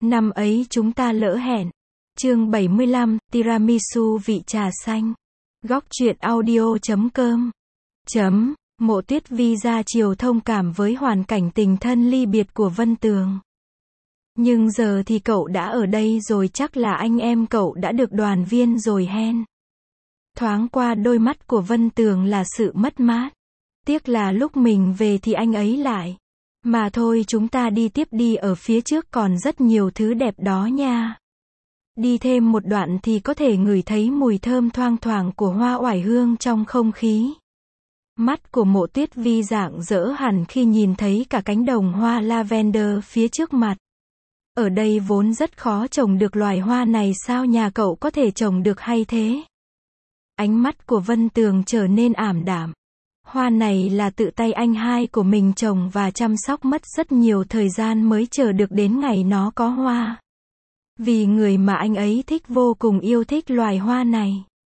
Năm ấy chúng ta lỡ hẹn. Chương 75, tiramisu vị trà xanh. Góc truyện audio.com. Mộ Tuyết Vi ra chiều thông cảm với hoàn cảnh tình thân ly biệt của Vân Tường. Nhưng giờ thì cậu đã ở đây rồi, chắc là anh em cậu đã được đoàn viên rồi hen. Thoáng qua đôi mắt của Vân Tường là sự mất mát. Tiếc là lúc mình về thì anh ấy lại. Mà thôi, chúng ta đi tiếp đi, ở phía trước còn rất nhiều thứ đẹp đó nha. Đi thêm một đoạn thì có thể ngửi thấy mùi thơm thoang thoảng của hoa oải hương trong không khí. Mắt của Mộ Tuyết Vi rạng rỡ hẳn khi nhìn thấy cả cánh đồng hoa lavender phía trước mặt. Ở đây vốn rất khó trồng được loài hoa này, sao nhà cậu có thể trồng được hay thế? Ánh mắt của Vân Tường trở nên ảm đạm. Hoa này là tự tay anh hai của mình trồng và chăm sóc, mất rất nhiều thời gian mới chờ được đến ngày nó có hoa. Vì người mà anh ấy thích vô cùng yêu thích loài hoa này.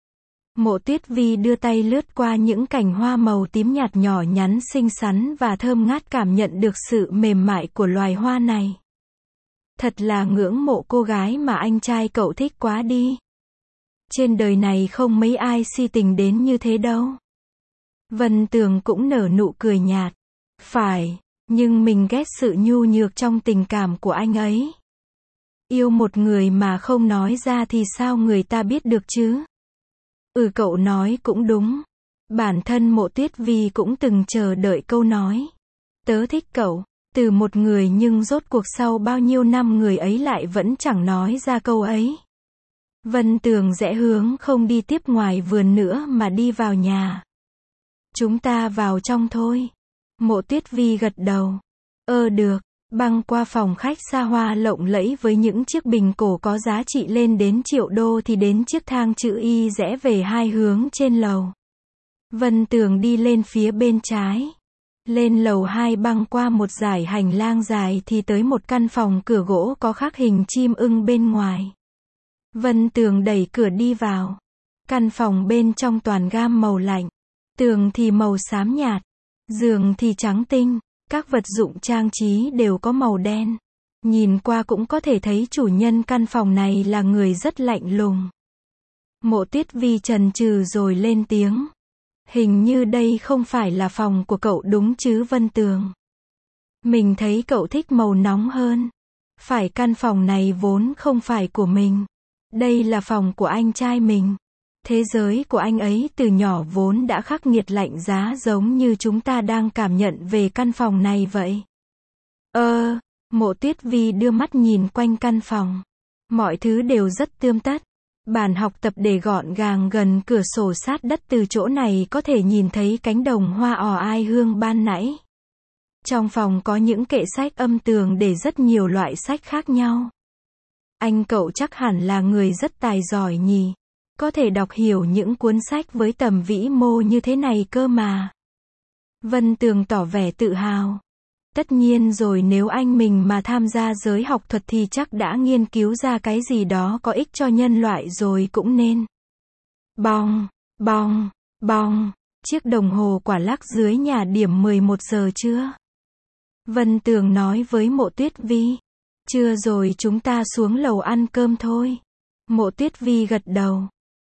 Mộ Tuyết Vi đưa tay lướt qua những cành hoa màu tím nhạt nhỏ nhắn xinh xắn và thơm ngát, cảm nhận được sự mềm mại của loài hoa này. Thật là ngưỡng mộ cô gái mà anh trai cậu thích quá đi. Trên đời này không mấy ai si tình đến như thế đâu. Vân Tường cũng nở nụ cười nhạt. Phải, nhưng mình ghét sự nhu nhược trong tình cảm của anh ấy. Yêu một người mà không nói ra thì sao người ta biết được chứ? Cậu nói cũng đúng. Bản thân Mộ Tuyết Vi cũng từng chờ đợi câu nói. Tớ thích cậu, từ một người, nhưng rốt cuộc sau bao nhiêu năm người ấy lại vẫn chẳng nói ra câu ấy. Vân Tường rẽ hướng không đi tiếp ngoài vườn nữa mà đi vào nhà. Chúng ta vào trong thôi. Mộ Tuyết Vi gật đầu. Được. Băng qua phòng khách xa hoa lộng lẫy với những chiếc bình cổ có giá trị lên đến triệu đô thì đến chiếc thang chữ Y rẽ về hai hướng trên lầu. Vân Tường đi lên phía bên trái. Lên lầu 2 băng qua một dải hành lang dài thì tới một căn phòng cửa gỗ có khắc hình chim ưng bên ngoài. Vân Tường đẩy cửa đi vào. Căn phòng bên trong toàn gam màu lạnh. Tường thì màu xám nhạt. Giường thì trắng tinh. Các vật dụng trang trí đều có màu đen. Nhìn qua cũng có thể thấy chủ nhân căn phòng này là người rất lạnh lùng. Mộ Tuyết Vi chần chừ rồi lên tiếng. Hình như đây không phải là phòng của cậu đúng chứ Vân Tường? Mình thấy cậu thích màu nóng hơn. Phải, căn phòng này vốn không phải của mình. Đây là phòng của anh trai mình. Thế giới của anh ấy từ nhỏ vốn đã khắc nghiệt lạnh giá, giống như chúng ta đang cảm nhận về căn phòng này vậy. Mộ Tuyết Vi đưa mắt nhìn quanh căn phòng. Mọi thứ đều rất tươm tất. Bàn học tập để gọn gàng gần cửa sổ sát đất, từ chỗ này có thể nhìn thấy cánh đồng hoa oải hương ban nãy. Trong phòng có những kệ sách âm tường để rất nhiều loại sách khác nhau. Anh cậu chắc hẳn là người rất tài giỏi nhỉ. Có thể đọc hiểu những cuốn sách với tầm vĩ mô như thế này cơ mà. Vân Tường tỏ vẻ tự hào. Tất nhiên rồi, nếu anh mình mà tham gia giới học thuật thì chắc đã nghiên cứu ra cái gì đó có ích cho nhân loại rồi cũng nên. Bong, bong, bong, chiếc đồng hồ quả lắc dưới nhà điểm 11 giờ chưa? Vân Tường nói với Mộ Tuyết Vi. Chưa rồi, chúng ta xuống lầu ăn cơm thôi. Mộ Tuyết Vi gật đầu.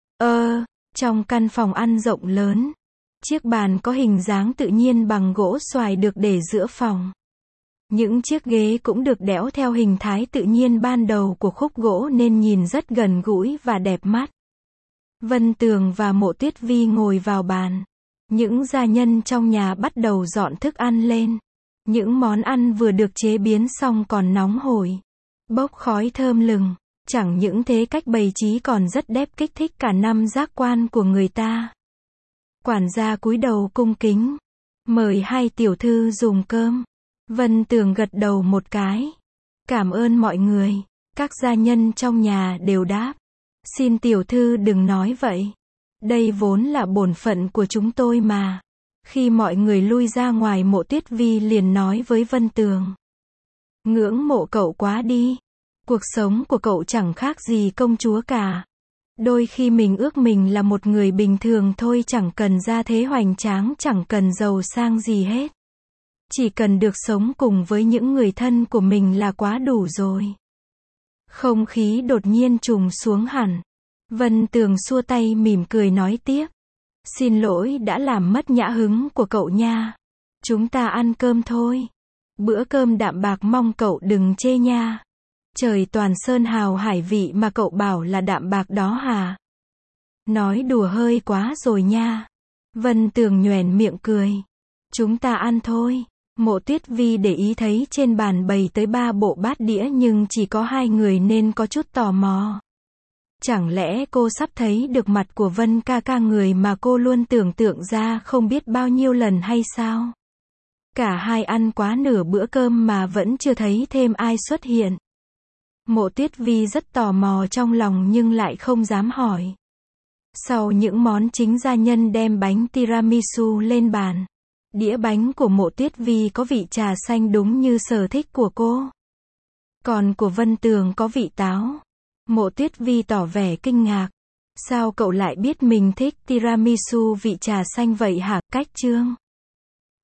Trong căn phòng ăn rộng lớn, chiếc bàn có hình dáng tự nhiên bằng gỗ xoài được để giữa phòng. Những chiếc ghế cũng được đẽo theo hình thái tự nhiên ban đầu của khúc gỗ nên nhìn rất gần gũi và đẹp mắt. Vân Tường và Mộ Tuyết Vi ngồi vào bàn. Những gia nhân trong nhà bắt đầu dọn thức ăn lên. Những món ăn vừa được chế biến xong còn nóng hổi, bốc khói thơm lừng. Chẳng những thế, cách bày trí còn rất đẹp, kích thích cả năm giác quan của người ta. Quản gia cúi đầu cung kính. Mời hai tiểu thư dùng cơm. Vân Tường gật đầu một cái. Cảm ơn mọi người. Các gia nhân trong nhà đều đáp. Xin tiểu thư đừng nói vậy. Đây vốn là bổn phận của chúng tôi mà. Khi mọi người lui ra ngoài, Mộ Tuyết Vi liền nói với Vân Tường. Ngưỡng mộ cậu quá đi. Cuộc sống của cậu chẳng khác gì công chúa cả. Đôi khi mình ước mình là một người bình thường thôi, chẳng cần gia thế hoành tráng, chẳng cần giàu sang gì hết. Chỉ cần được sống cùng với những người thân của mình là quá đủ rồi. Không khí đột nhiên trùng xuống hẳn. Vân Tường xua tay mỉm cười nói tiếp. Xin lỗi đã làm mất nhã hứng của cậu nha. Chúng ta ăn cơm thôi. Bữa cơm đạm bạc mong cậu đừng chê nha. Trời toàn sơn hào hải vị mà cậu bảo là đạm bạc đó hả? Nói đùa hơi quá rồi nha. Vân Tường nhoẻn miệng cười. Chúng ta ăn thôi. Mộ Tuyết Vi để ý thấy trên bàn bày tới 3 bộ bát đĩa nhưng chỉ có 2 người nên có chút tò mò. Chẳng lẽ cô sắp thấy được mặt của Vân ca ca, người mà cô luôn tưởng tượng ra không biết bao nhiêu lần hay sao? Cả hai ăn quá nửa bữa cơm mà vẫn chưa thấy thêm ai xuất hiện. Mộ Tuyết Vi rất tò mò trong lòng nhưng lại không dám hỏi. Sau những món chính, gia nhân đem bánh tiramisu lên bàn. Đĩa bánh của Mộ Tuyết Vi có vị trà xanh đúng như sở thích của cô. Còn của Vân Tường có vị táo. Mộ Tuyết Vi tỏ vẻ kinh ngạc. Sao cậu lại biết mình thích tiramisu vị trà xanh vậy hả? Cách Chương